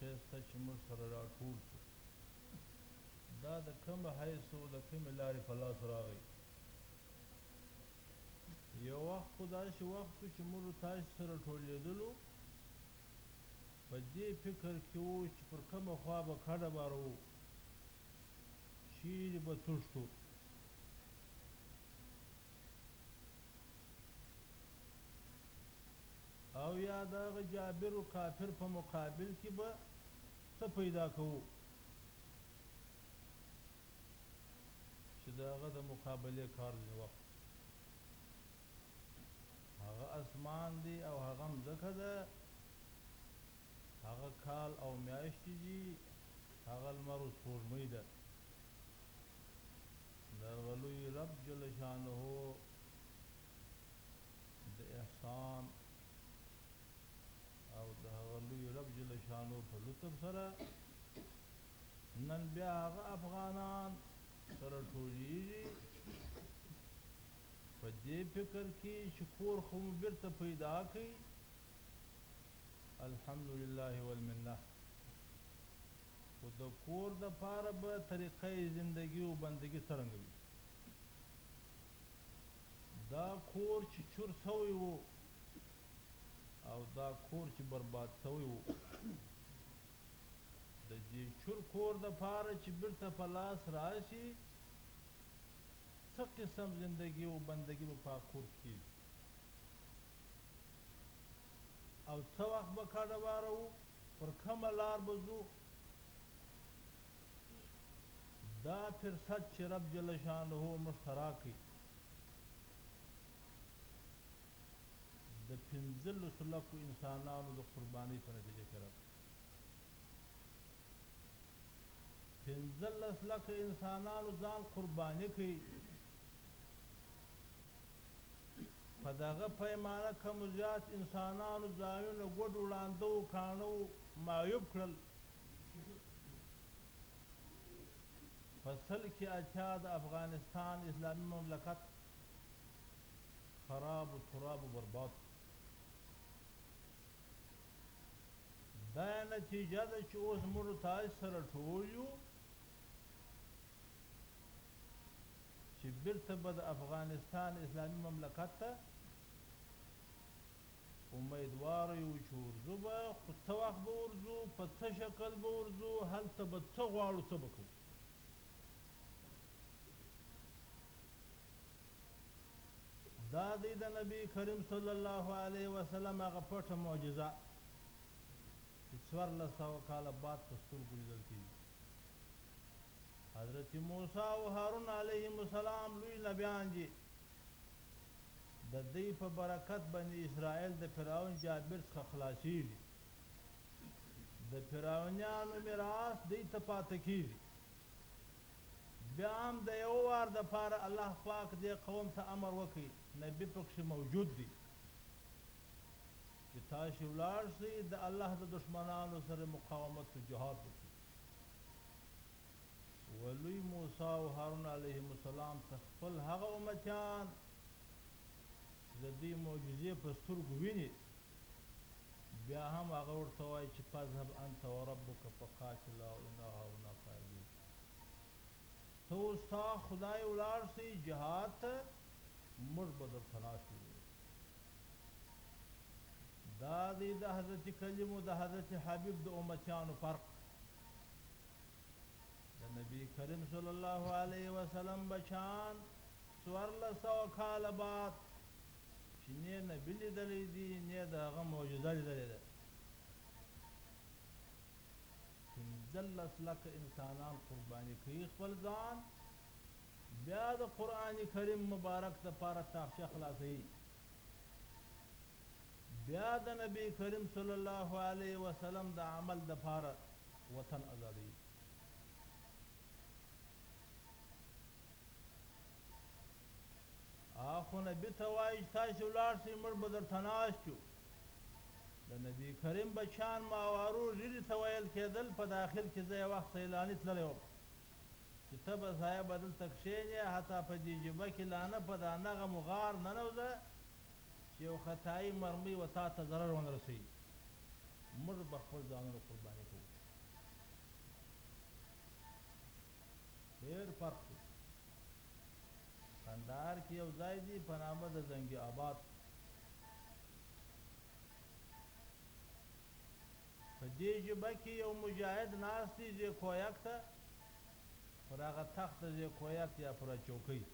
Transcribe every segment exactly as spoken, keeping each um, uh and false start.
ښایسته چې موږ سره راټول شو دا د کومه حیث و د کومې لارې په لاس راغی یو وخت خو داسې وخت و چې موږ تاسې سره ټولېدلو په دې فکر کې وو چې پر کومه خوا به کډه بارو چیرې به تښتو او یا د هغه جابر و کافر په مقابل کې به څه پیدا کوو چې د هغه د مقابلې کار ځینې وخت هغه اسمان دی او هغه مځکه ده هغه کال او میاشتې دي هغه لمر و سپوږمۍ ده د هغه لوی رب جل شانه د احسان او د هغه لوی رب جل شانو په لطف سره نن بیا هغه افغانان سره ټولېږي په دې فکر کې چې کور خو مو بېرته پیدا کړئ الحمدلله والمنه خو د کور دپاره به طریقه زندگی و بندگی څرنګه وي دا کور چې چور سوی و او دا کور چې برباد سوی و د دې چور کور دپاره چې بیرته په لاس راشي څه قسم زندگی و بندگی به په کور کې او څه وخت به کډه باره و پر کومه لار به ځو دا فرصت چې رب جل شانه موږ ته راکړي د پنځلسو لکو انسانانو د قربانۍ په نتیجه کې راکړي پنځلس لکه انسانانو ځان قرباني کوي په دغه پیمانه کم زیات انسانانو ځایونه ګوډ وړانده و کاڼه و معیوب کړل په سل کې اتیا د افغانستان اسلامي مملکت خراب و تراب و برباد دا نتیجه ده چې اوس موږ تاسې سره ټول یو چې بیرته به د افغانستان اسلامي مملکت ته امیدوار یو چې ورځو به خو څه وخت به ورځو په څه شکل به ورځو هلته به څه غواړو څه به کوو دا دی د نبی کریم صلی الله علیه وسلم هغه پټه معجزه چې څوارلس سوه کاله بعد په سترګو لیدل کېږي حضرت موسی او هارون علیهم السلام لوی نبیان دي د دوی په برکت بني اسرائیل د فرعون جابر څخه خلاصېږي د فرعونیانو میراث دوی ته پاته کېږي بیا هم د یو وار دپاره الله پاک دې قوم ته امر وکړي نبي پکښې موجود دی چې تاسې ولاړ شئ د الله د دشمنانو سره مقاومت و جهاد وکړي ولوی موسی او هارون علیهم السلام ته خپل هغه امتیان چې د دوی معجزې په سترګو ویني بیا هم هغه ورته وایي چې فاذهب انت وربک فقاتلا انا هاهنا قاعدون ته اوس تا خدای ولاړ شئ جهاد ته موږ به درته ناست یو دا دی د حضرت کلیم و د حضرت حبیب د امتیانو فرق د نبی کریم صلی الله علیه وسلم بچان څوارلس سوه کاله بعد چې نه نبي لیدلی دي نه د هغه معجزه لیدلې ده پنځلس لکه انسانان قرباني کوي خپل ځان بیا د قرآن کریم مبارک دپاره تاخچه خلاصوي بیا د نبی کریم صلی الله علیه وسلم د عمل دپاره وطن ازادوي خو نبي ته وایي چې تاسې ولاړ شئ موږ به درته ناست یو د نبی کریم بچیان ماوارو ریرې ته ویل کېدل په داخل کې زه یو وخت سیلاني تللی وم چې ته به ځایه به دلته کښېنې حتی په دې جبه کې لانه په دا نغم غار ننوځه چې یو خطایي مرمۍ و تا ته ضرر ونه رسوي موږ به خپل ځانونه قرباني کوو. ډېر فرق دی. کندهار کې یو ځای دی په نامه د زنګي آباد. په دې ژبه کې یو مجاهد ناست دی زی کویک ته، پر هغه تخت زی کویک یا پر چوکۍ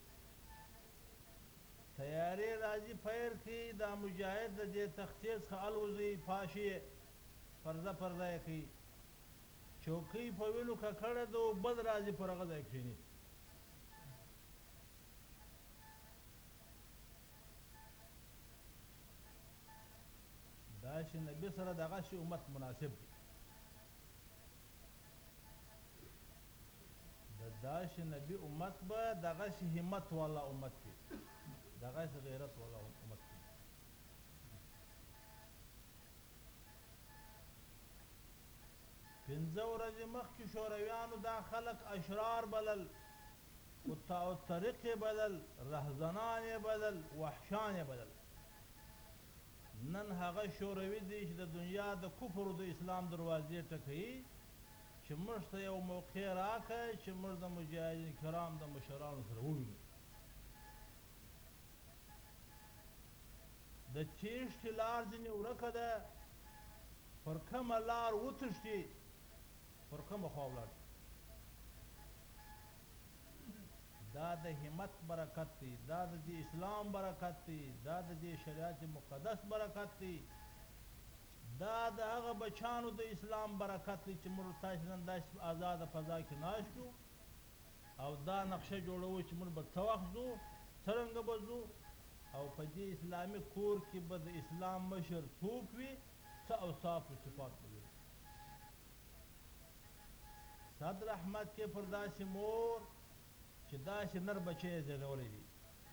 تیارې راځي پیر کې، دا مجاهد د دې تختې څخه الوځي، پاشي پرزه پرزه یې کوي، چوکۍ په وینو ککړه ده او بل راځي پر هغه ځای کښېني. داسې نبي سره دغسې امت مناسب دی. د داسې نبي امت به دغسې همت والا امت وي، دغسې غیرت والا امت وي. پنځه ورځې مخکې شورویانو دا خلک اشرار بلل، قطاع الطریق یې بلل، رهزنان یې بلل، وحشان یې بلل. نن هغه شوروي دی چې د دنیا د کفر او د اسلام دروازې ټکوي چې موږ ته یو موقع راکړه چې موږ د مجاهدین کرام د مشرانو سره ووینو. د تیښتې لار ځینې ورکه ده، پر کومه لار وتښتي پر کومه خوا ولاړ شي. دا د همت برکت دی، دا د دې اسلام برکت دی، دا د دې شریعت مقدس برکت دی، دا د هغه بچانو د اسلام برکت دی چې موږ تاسې نن داسې په ازاده فضا کې ناست یو او دا نقشه جوړوو چې موږ به څه وخت ځو، څرنګه به ځو، او په دې اسلامي کور کې به د اسلام مشر څوک وي، څه اوصاف و صفات به لري. صدر احمد کې پر داسې مور چې داسې نر بچی یې زیږولی دی.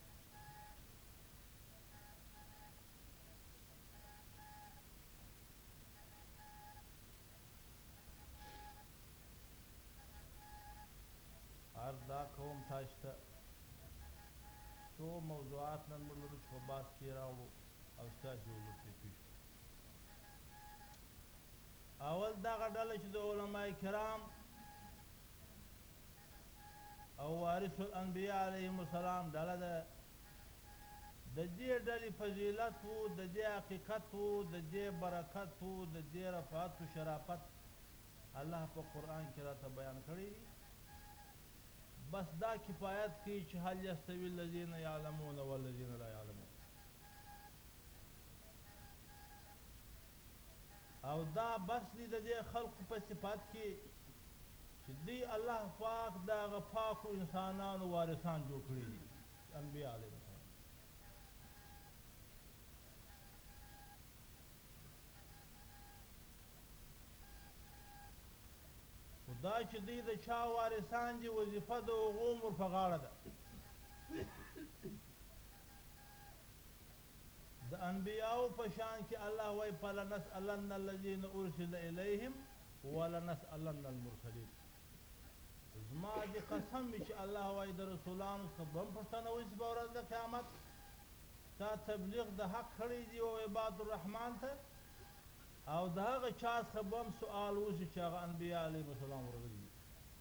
عرض دا کوم تاسو ته څو موضوعات نن موږ لرو چې په بحث کې راوړو او ستاسې حضور پرې پوه شو. اول دغه ډله چې د علماء کرام او وارث الانبیاء علیهم السلام ډله ده، د دې ډلې فضیلت و، د دې حقیقت و، د دې برکت و، د دې رفعت و شرافت الله په قرآن کې راته بیان کړی دی. بس دا کفایت کوي چې هل یستوی الذین یعلمون والذین لا یعلمون. او دا بس دی د دې خلقو په صفات کې چې دی الله پاک د هغه پاکو انسانانو وارثان جوړ کړي دي، انبیا علیهم السلام. خو دا چې دوی د چا وارثان دي وظیفه د هغو مور په غاړه ده. د انبیاو په شان کې الله وایي فلنسألن الذین ارسل الیهم ولنسألن المرسلین. زما دې قسم وي چې الله وایي د رسولانو څخه به هم پوښتنه وشي په ورځ د قیامت، تا تبلیغ د حق کړی دی او عباد الرحمن ته، او د هغه چا څخه به هم سؤال وشي چې هغه انبیا علیهم السلام ورغلي دي.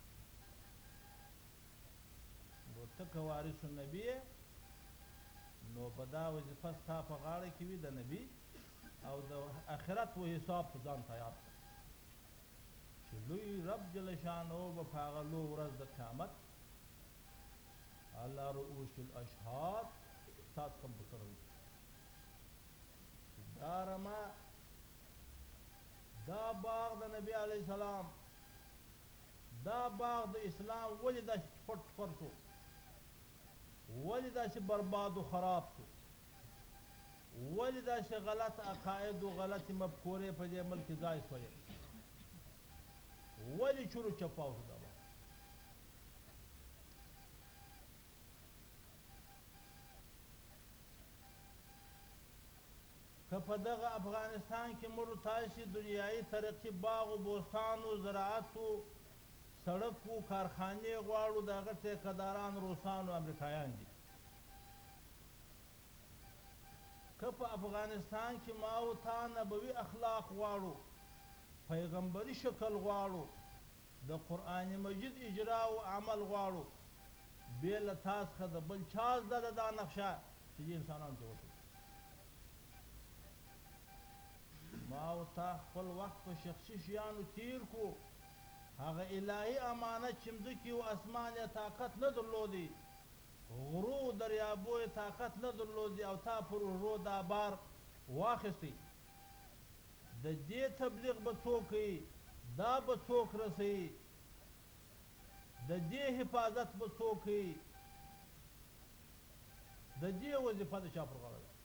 نو ته که وارث النبي یې نو په دا وظیفه ستا په غاړه کې وي د نبي، او د آخرت و حساب ته ځان تیار کړه چې لوی رب جل شانه به په هغه لو ورځ د قیامت علی رؤوس الاشهاد ستا څخه پوښتنه وکړي چې دا رمه دا باغ د نبی علیه السلام، دا باغ د اسلام ولې داسې پټ پټ شو، ولې داسې برباد و خراب شو، ولې داسې غلط عقاید و غلطې مفکورې په دې ملک کې ځای شوې، ولې چورو چپاو شو دا باغ. که په دغه افغانستان کې موږ تاسې دنیایي ترقي باغ و بوستان و زراعت و سړک و کارخانې غواړو، د هغه ټیکهداران روسان و امریکایان دي. که په افغانستان کې ما و تا نبوي اخلاق غواړو، پیغمبري شکل غواړو د قرآن مجید اجرا او عمل غواړو بې له تا څخه د بل چا زده ده دا نقشه چې دې انسانانو ته وښیي ما او تا خپل وخت په شخصي شیانو تیر کو هغه الهي امانت چې مځکې او اسمان یې طاقت نه درلودی غرو دریابو یې طاقت نه درلودی او تا پر اوږو دا بار واخیستی د دې تبلیغ به څوک کوي دا به څوک رسوي د دې حفاظت به څوک کوي د دې وظیفه د چا پر غاړه ده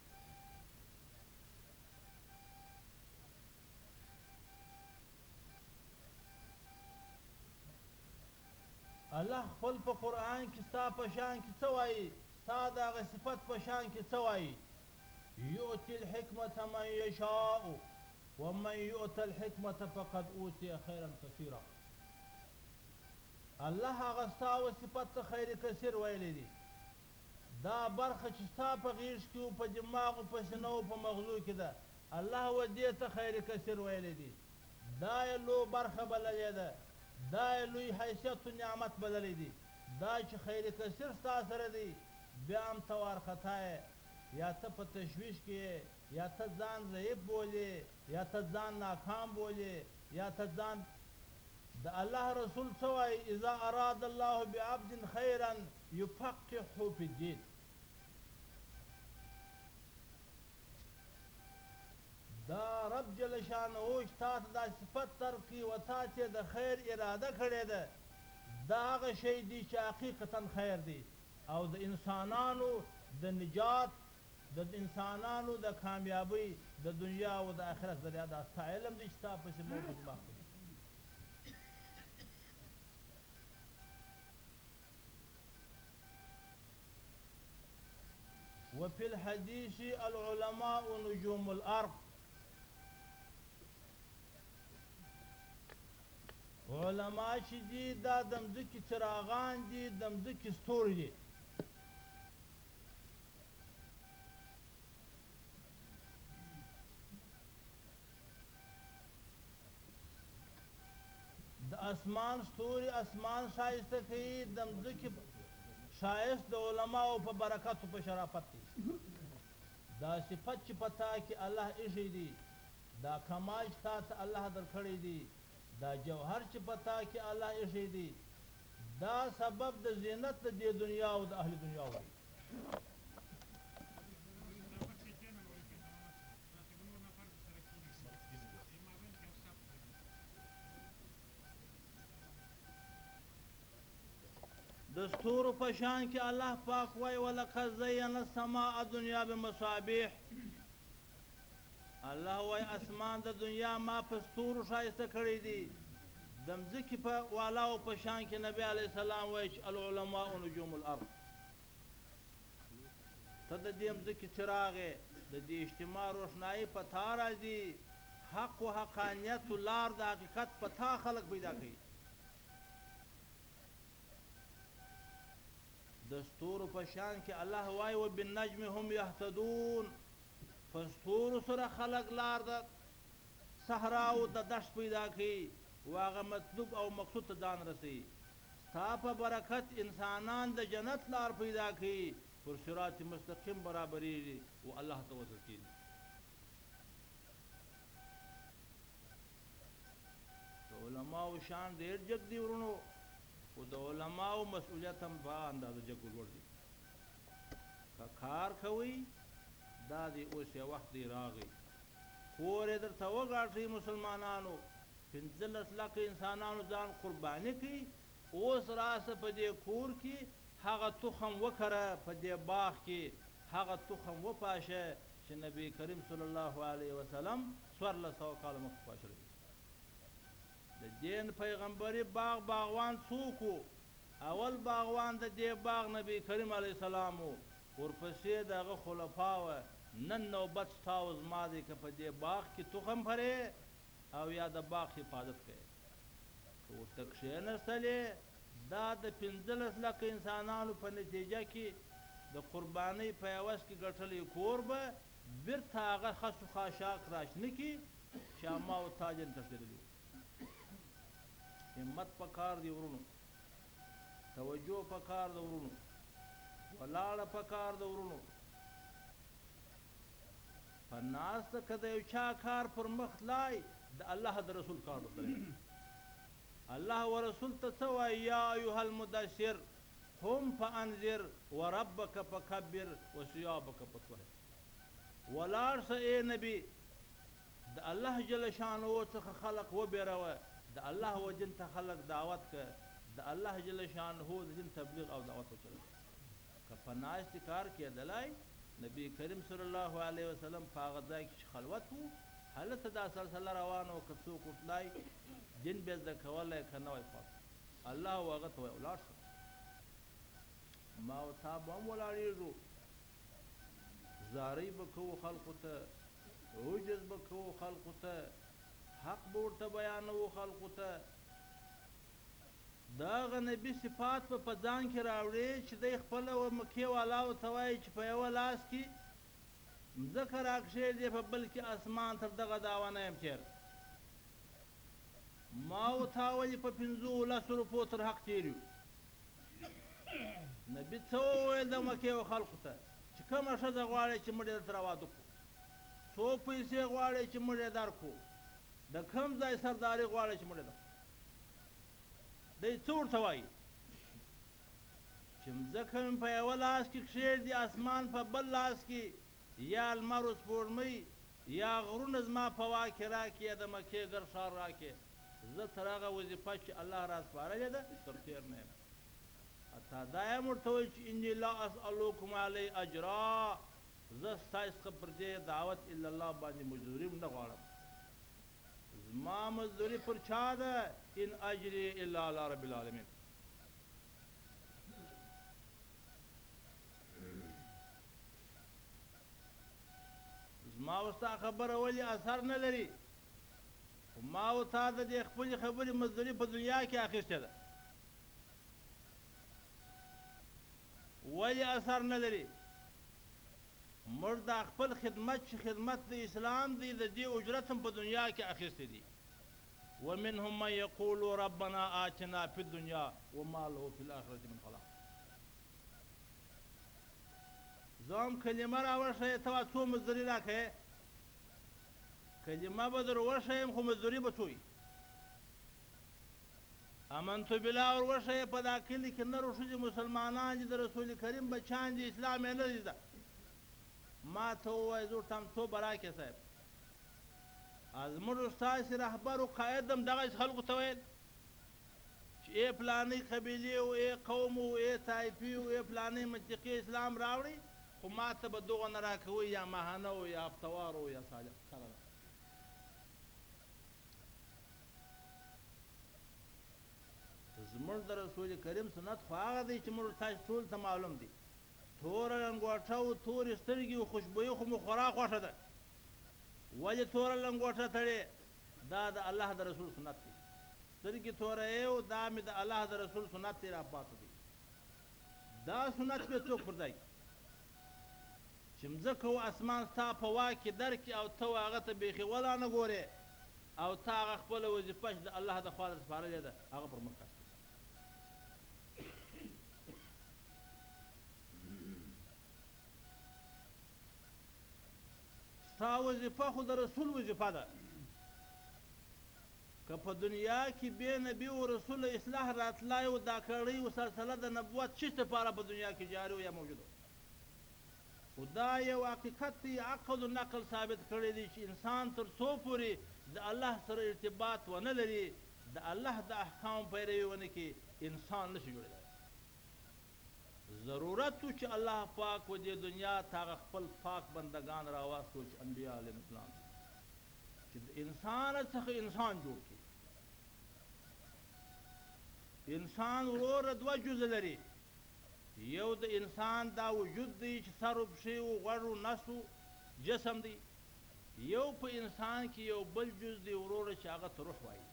الله خپل په قرآن کې ستا په شان کې څه وایي ستا د هغه صفت په شان کې څه وایي یؤتي الحکمة من یشاء ومن یؤت الحکمة فقد اوتی خیرا کثیرا الله هغه ستا و صفت ته خیر کثیر ویلی دی دا برخه چې ستا په غیږ کې و په دماغ و په سینه و په مغزو کې ده الله و دې ته خیر کثیر ویلی دی دا یې لو برخه بللی ده دا یې لوی حیثیت و نعمت بللی دی دا چې خیر کثیر ستا سره دی بیا هم ته وارخطا یې یا ته په تشویش کې یا ته ځان ضعیف بولې یا ته ځان ناکام بولې یا ته ځان د الله رسول څه وایي اذا اراد الله بعبد خیرا یفقهه فی الدین دا رب جل شانه چې تا ته دا صفت ترکي و تا ته د خیر اراده کړې ده دا هغه شی دی چې حقیقتا خیر دی او د انسانانو د نجات د انسانانو د کامیابی د دنیا او د آخرت ذریعه دا ستا علم دی چې تا پسې موجود باقي وفي الحديث العلماء نجوم الأرض علماء چې دي دا د مځکې څراغان دي د مځکې ستوري دي د اسمان ستوري اسمان ښایسته کوي د مځکې ښایست د علماو په برکت و په شرافت دی دا صفت چې په تا کې الله ایښی دی دا کمال چې تا ته الله درکړی دی دا جوهر چې په تا کې الله ایښی دی دا سبب د زینت د دې دنیا او د اهل دنیا دی د ستورو په شان کې الله پاک وایي ولقد زینا السماء الدنیا بمصابیح الله وایي اسمان د دنیا ما په ستورو ښایسته کړی دی د مځکې په والاو په شان کې نبی علیه السلام وایي چې العلماء نجوم الارض ته د دې مځکې څراغ یې د دې اجتماع روښنایي په تا راځي حق و حقانیت و لار د حقیقت په تا خلق پیدا کوي د ستورو په شان کې الله وایي وبالنجم هم یهتدون په ستورو سره خلق لار د صحرا او د دشت پیدا کوي و هغه مطلوب او مقصود ته ځان رسوي ستا په برکت انسانان د جنت لار پیدا کوي پر صراط مستقیم برابریږي و الله ته وصل کېږي د علماو شان ډېر جګ دي ورونو خو د علماو مسئولیت هم په اندازه جګ لوړ دی که کار کوئ دا دی اوس یې وخت دی راغی کور یې درته وګاټئ مسلمانانو پنځلس لکه انسانانو ځان قرباني کوي اوس راسه په دې کور کې هغه تخم وکره په دې باغ کې هغه تخم وپاشه چې نبی کریم صلی الله علیه وسلم څوارلس سوه کاله مخکې پاشلی د دین پیغمبري باغ باغوان څوک و اول باغوان د دې باغ نبی کریم علیه السلام و ورپسې د هغه خلفا وه نن نوبت ستا و زما دی که په دې باغ کې تخم پرې او یا د باغ حفاظت کوي که ورته کښېنستلې دا د پنځلس لکه انسانانو په نتیجه کې د قربانۍ په عوض کې ګټلی کور به بیرته هغه خس و خاشاک راشنه کي چې ما او تا جنت ته تللي وو. همت پکار دی ورونو، توجه پکار د ورونو، ولاړه پکار د ورونو. په ناسته که د یو چا کار پر مخ تلای د الله د رسول کار ورته دی. الله و رسول ته څه وایي؟ یا ایها المدثر قم فانذر وربک فکبر وثیابک فطهر. ولاړ شه ای نبي، د الله جل شانه څخه خلق وبېروه، د الله وجن ته خلق دعوت که، د الله جل شانه د دین تبلیغ او دعوت وچلوه. که په ناستې کار کېدلی نبی کریم صلی الله علیه وسلم په هغه ځای کې چې خلوت و هلته دا سلسله روانه وه. که څوک ورتلی دین به زده کولی که نه وی پاک الله و هغه ته وی ولاړ شه. ما او تا به هم ولاړېږو، زارۍ به کوو خلقو ته، عجز به کوو خلقو ته، حق به ورته بیانوو خلقو ته. د هغه نبي صفات به په ځان کې راوړې چې دی خپله و مکې والاو ته وایي چې په یوه لاس کې مځکه راکښېږدې، په بل کې اسمان تر دغه دعوه نه یم تېر. ما و تا ولې په پنځو لسو روپو تر حق تېر یو؟ نبي څه وویل د مکې و خلقو ته چې کومه ښځه غواړئ چې موږ یې درته راواده کړو؟ څو پیسې غواړئ چې موږ یې درکړو؟ د کوم ځای سرداري غواړئ چې موږ یې درکړو؟ دی څه ورته وایي؟ چې مځکه مې په یوه لاس کې کښېږدي، اسمان په بل لاس کې، یا لمر و سپوږمۍ یا غرونه زما په واک کې راکړي، یا د مکې ګر ښار راکړي، زه تر هغه وظیفه چې الله را سپارلې ده تر تېر نه یم. حتی دا یم ورته وایي چې اني لا اسألوکم علی اجرا، زه ستاسو څخه پر دې دعوت الا الله باندې مزدوري نه غواړم. زما مزدوري پر چا ده؟ ان اجري الا علی رب العالمین. زما او ستا خبره ولې اثر نه لري؟ خو ما او تا د دې خپلې خبرې مزدوري په دنیا کې اخیستې ده. ولې اثر نه لري؟ موږ دا خپل خدمت چې خدمت د اسلام دی د دې اجرت هم په دنیا کې اخیستی دي. ومنهم من یقول ربنا آتنا فی الدنیا وما له فی الاخرة من خلاق. زه هم کلمه راوښیې ته څو مزدوري راکړې؟ کلمه به در وښیم خو مزدوري به څو وي؟ امنتو بالله ور وښیې په دا کلي کې نر و ښځې مسلمانان دي، د رسول کریم بچیان دي، اسلام یې نه دی زده. ما ته ووایه زه ورته هم څو به راکړې صاحب؟ زموږ ستاسې رهبر و قاید هم دغسې خلکو ته ویل چې ای فلانۍ قبیلې و، ای قوم و، ای طایفې و، ای فلانۍ منطقې اسلام راوړئ، خو ما ته به دغه نه راکوئ، یا ماهانه و، یا هفتوار و، یا سالم. زموږ د رسول کریم سنت خو هغه دی چې موږ تاسو ټول ته معلوم دی. توره لنګوټه و، تورې سترګې و، خوشبویي خو مو خورا خوښه ده. ولې توره لنګوټه تړې؟ دا د الله د رسول سنت دی. سترګې توروې و، دا مې د الله د رسول سنت دی راپاته دی. دا سنت به څوک پر ځای کړي چې مځکه و اسمان ستا په واک کې درکړي او ته هغه ته بیخي ولا نه ګورې، او ته هغه خپله وظیفه چې د الله د خوا در سپارلې ده هغه پر مخ کړې. ستا وظیفه خو د رسول وظیفه ده. که په دنیا کې بې نبي و رسول اصلاح راتلی و، دا کړۍ و سلسله د نبوت چیز دپاره په دنیا کې جاري و یا موجود و. خو دا یو حقیقت دی، عقل و نقل ثابت کړی دی چې انسان تر څو پورې د الله سره ارتباط ونه لري، د الله د احکامو پیروي ونه کړي، انسان نشي جوړېدلی. ضرورت و چې الله پاک و دې دنیا ته هغه خپل پاک بندگان راواستو چې انبیا علیهم السلام دي، چې د انسان څخه انسان جوړ کړي. انسان وروره دوه جزه لري، یو د انسان دا وجود دی چې سر و پښې و غوږ و نس و جسم دی، یو په انسان کې یو بل جز دی وروره چې هغه ته روح وایي.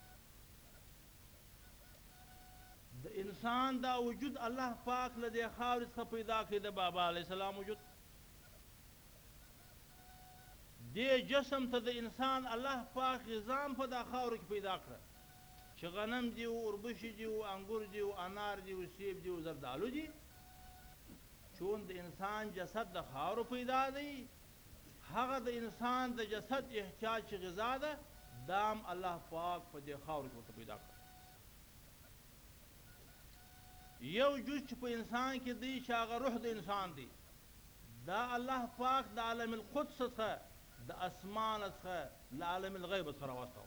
د انسان دا وجود الله پاک له دې خاورې څخه پیدا کړي، د بابا علیه السلام وجود. دې جسم ته د انسان الله پاک غذام په دا خاورو کې پیدا کړه چې غنم دي و اوربشي دي و انګور دي و انار دي و سیب دي و زردالو دي چون د انسان جسد د خاورو پیدا دی هغه د انسان د جسد احتیاج چې غذا ده دام الله پاک په دې خاورو کې ورته پیدا کړه یو جز چې په انسان کې دی چې هغه روح د انسان دی دا الله پاک د عالم القدس څخه د اسمان څخه له عالم الغیب څخه راوستو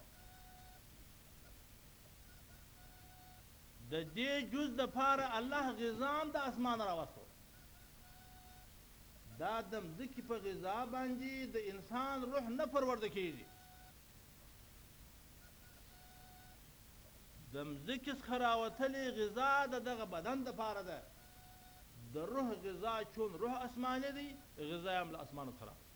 د دې جز دپاره الله غذام د اسمان راوستو دا د مځکې په غذا باندې د انسان روح نه پرورده کېږي د مځکې څخه راوتلې غذا د دغه بدن دپاره ده د روح غذا چون روح اسماني دی غذا یې هم له اسمانه څخه راغلی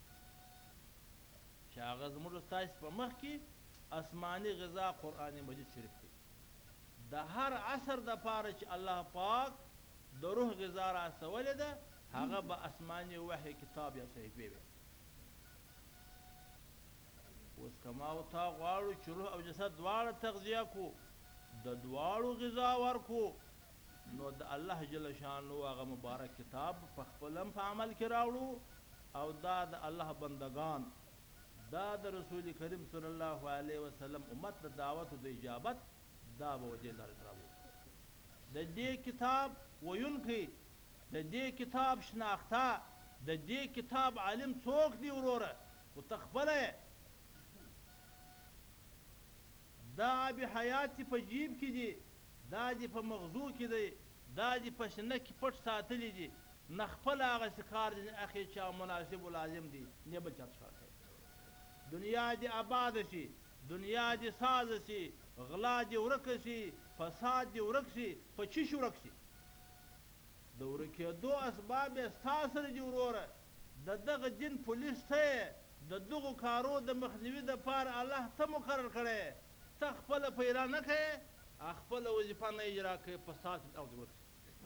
چې هغه زموږ ستاسې په مخ کې اسماني غذا قرآن مجید شریف دی د هر عصر دپاره چې الله پاک د روح غذا را استولې ده هغه به اسماني وحی کتاب یا صحیفې وي اوس که ما او تا غواړو چې روح او جسد دواړه تغذیه کړو د دواړو غذا ورکړو نو د الله جل شانو هغه مبارک کتاب په خپل هم په عمل کې راوړو او دا د الله بندگان دا د رسول کریم صلی الله علیه وسلم امت د دعوت او د اجابت دا به دې لارې راوړو د دې کتاب ویونکی د دې کتاب شناخته د دې کتاب عالم څوک دی وروره خو ته خپله دا آب حیات په جیب کې دي دا دې په مغزو کې دی دا دې په شنه کې پټ ساتلی دي نه خپله هغسې کار دي نه اخی چا مناسب و لازم دي نه بل چاته ښکار کوي دنیا دې آباده شي دنیا دې سازه شي غلا دې ورکه شي فساد دې ورک شي په چی شي ورک شي د ورکېدو اسباب یې ستا سره دي وروره د دغه دین پولیس ته یې د دغو کارو د مخنیوي دپاره الله ته مقرر کړی ته خپله پیرا نه کوې خپله وظیفه نه اجرا کوې په ستا فی الارض ورک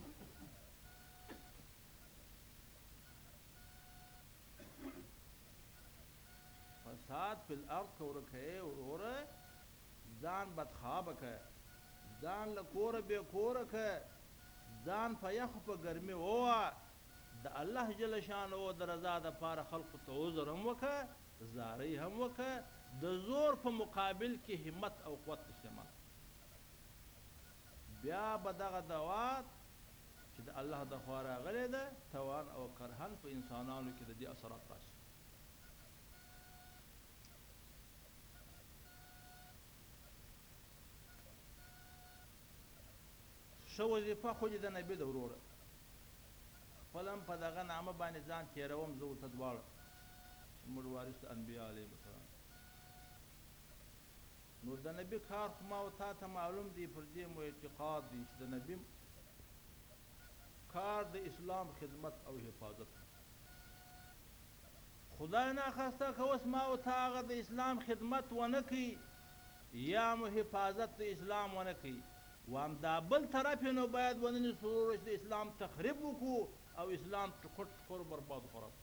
فساد فی الارض که ورکوې وروره ځان بدخوابه که ځان له کوره بې کوره که ځان په یخو په ګرمي ووه د الله جل شانه د رضا دپاره خلقو ته عذر هم وکړه زارۍ هم وکړه د زور په مقابل کې همت او قوت استعمال بیا به دغه دوات چې د الله د خوا راغلی ده توان او کرهن په انسانانو کې د دې اثرات راشي ښه وظیفه خو دې د نبي ده وروره خپل هم په دغه نامه باندې ځان تېروم زه ورته دواړه چې موږ وارث د انبیا علیهم السلام نو د نبي کار خو ما او تا ته معلوم دی پر دې مو اعتقاد دی چې د نبي کار د اسلام خدمت او حفاظت خدای ناخواسته که اوس ما او تا هغه د اسلام خدمت ونه کوي یا مو حفاظت د اسلام ونه کوي و همدا بل طرف یې نو باید وننیسو وروره چې د اسلام تخریب وکړو او اسلام ټکر ټکر برباد خراب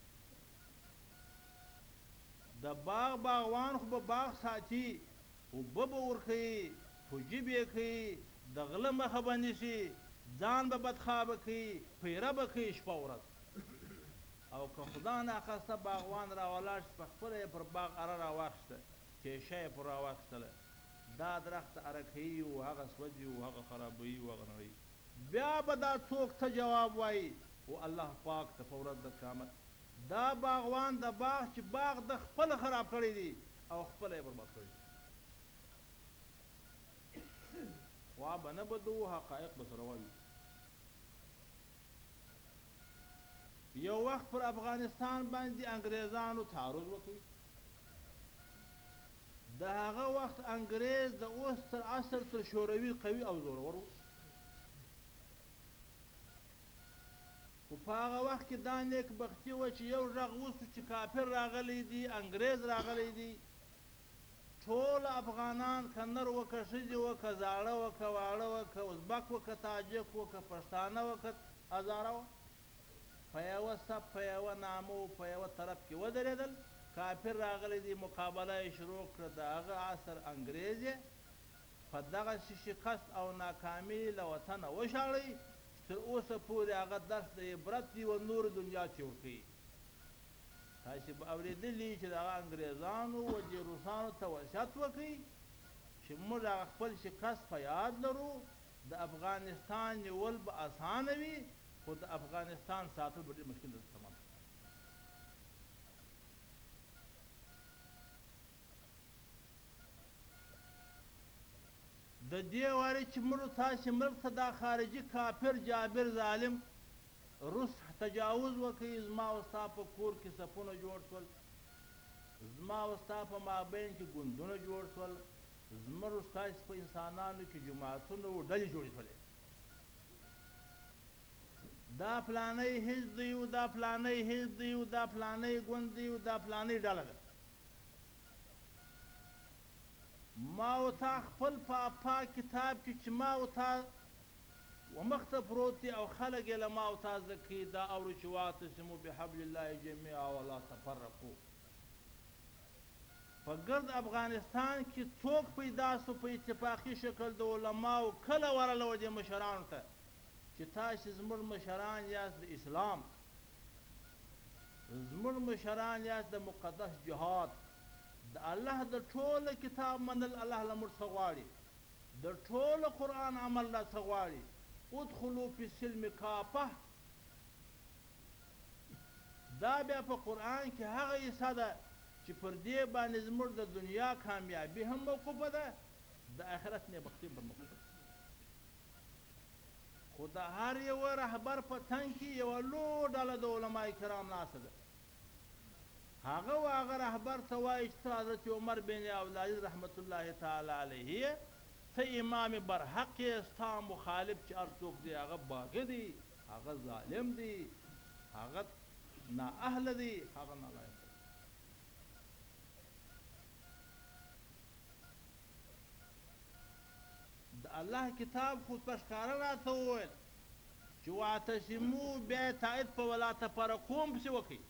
د باغ باغوان خو به باغ ساتي اوبه به ورکوي پوجي به یې کوي د غله مخه به نیسي ځان به بدخوابه کوي پیره به کوي شپه ورځ او که خدا ناخواسته باغوان راولاړ شي پخپله یې پر باغ اره راواخیسته تیشه یې پر راواخیستله دا درخت ارکوي و هغه سوځي و هغه خرابوي و هغه نړوي بیا به دا څوک ته جواب وایي و الله پاک ته په ورځ د قیامت دا باغوان د باغ چې باغ د خپله خراب کړی دی او خپله یې برباد کړی دی خوا به نه بدو حقایق به سره وایو یو وخت پر افغانستان باندې انګریزانو تعرض وکړي د هغه وخت انګریز د اوس تر عصر تر شوروي قوي او زورور و خو په هغه وخت کې دا نیکبختي وه چې یو غږ وسو چې کافر راغلی دی انګریز راغلی دی ټول افغانان که نر وه که ښځې وه که زاړه وه که واړه وه که ازبک وه که تاجک وه که پښتانه وه که هزاره وه په یوه صف په یوه نامه و په یوه طرف کې ودرېدل کافر راغلی دی مقابله یې شروع کړه د هغه عصر انګریز یې په دغسې شکست او ناکامي له وطنه وشاړئ چې تر اوسه پورې هغه درس د عبرت دی و نورو دنیا چې ورښیي. تاسې به اورېدلي چې دغه انګریزانو و دې روسانو ته وصیت وکړي چې موږ هغه خپل شکست په یاد لرو، د افغانستان نیول به اسانه وي خو د افغانستان ساتل به ډېر مشکل درته تمام شي. د دې وارې چې موږ تاسې ملک ته دا خارجي کافر جابر ظالم روس تجاوز وکړي، زما او ستا په کور کې صفونه جوړ شول، زما او ستا په مابین کې ګوندونه جوړ شول، زموږ ستاسې په انسانانو کې جماعتونه و ډلې جوړې شولې. دا فلانی حزب دی و دا فلانی حزب دی و دا فلانی ګوند دی و دا فلانی ډله ده. ما و تا خپل په پاک کتاب کې چې ما و تا و مخ ته پروت دی او خلک یې له ما و تا زده کوي دا اورو چې واعتصموا بحبل الله جمیعا ولا تفرقوا. په ګرد افغانستان کې څوک پیدا سو په اتفاقي شکل د علماو کله ورله و دې مشرانو ته چې تاسې زموږ مشران یاست د اسلام، زموږ مشران یاست د مقدس جهاد، د الله د ټوله کتاب منل الله له موږ څه غواړي، د ټوله قرآن عمل له څه غواړي. ادخلوا فی السلم کافه. دا بیا په قرآن کې هغه حصه ده چې پر دې باندې زموږ د دنیا کامیابي هم موقوفه ده، د آخرت نیکبختي هم موقوفه ده. خو د هر یوه رهبر په تن کې یوه لویه ډله د علما کرام ناسته ده. هغه و هغه رهبر ته وایي چې ته حضرت عمر بن عبدالعزیز رحمت الله تعالی علیه ته امام برحق یې، ستا مخالف چې هر څوک دی هغه باغي دی، هغه ظالم دی، هغه نااهله دی، هغه نالایق دی. د الله کتاب خو په ښکاره راته وویل چې واعتصموا بیا یې تایید په ولا تفرقوا پسې وکړئ.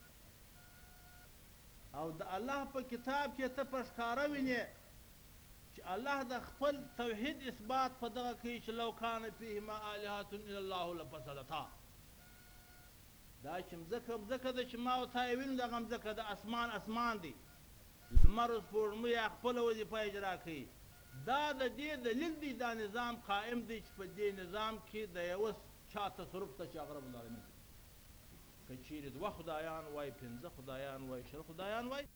او د الله په کتاب کې ته په ښکاره وینې چې الله د خپل توحید اثبات په دغه کوي چې لو کان فیهما آلهة الا الله لفسدتا. دا چې مځکه مځکه ده چې ما او تا یې وینو، دغه مځکه د اسمان اسمان دی، لمر سپوږمۍ یې خپله وظیفه اجرا کوي. دا د دې دلیل دی دا نظام قائم دی چې په دې نظام کې د یوه چا تصرف ته چې هغه رب العالمین. که چیرې دوه خدایان وای، پنځه خدایان وای، شل خدایان وای،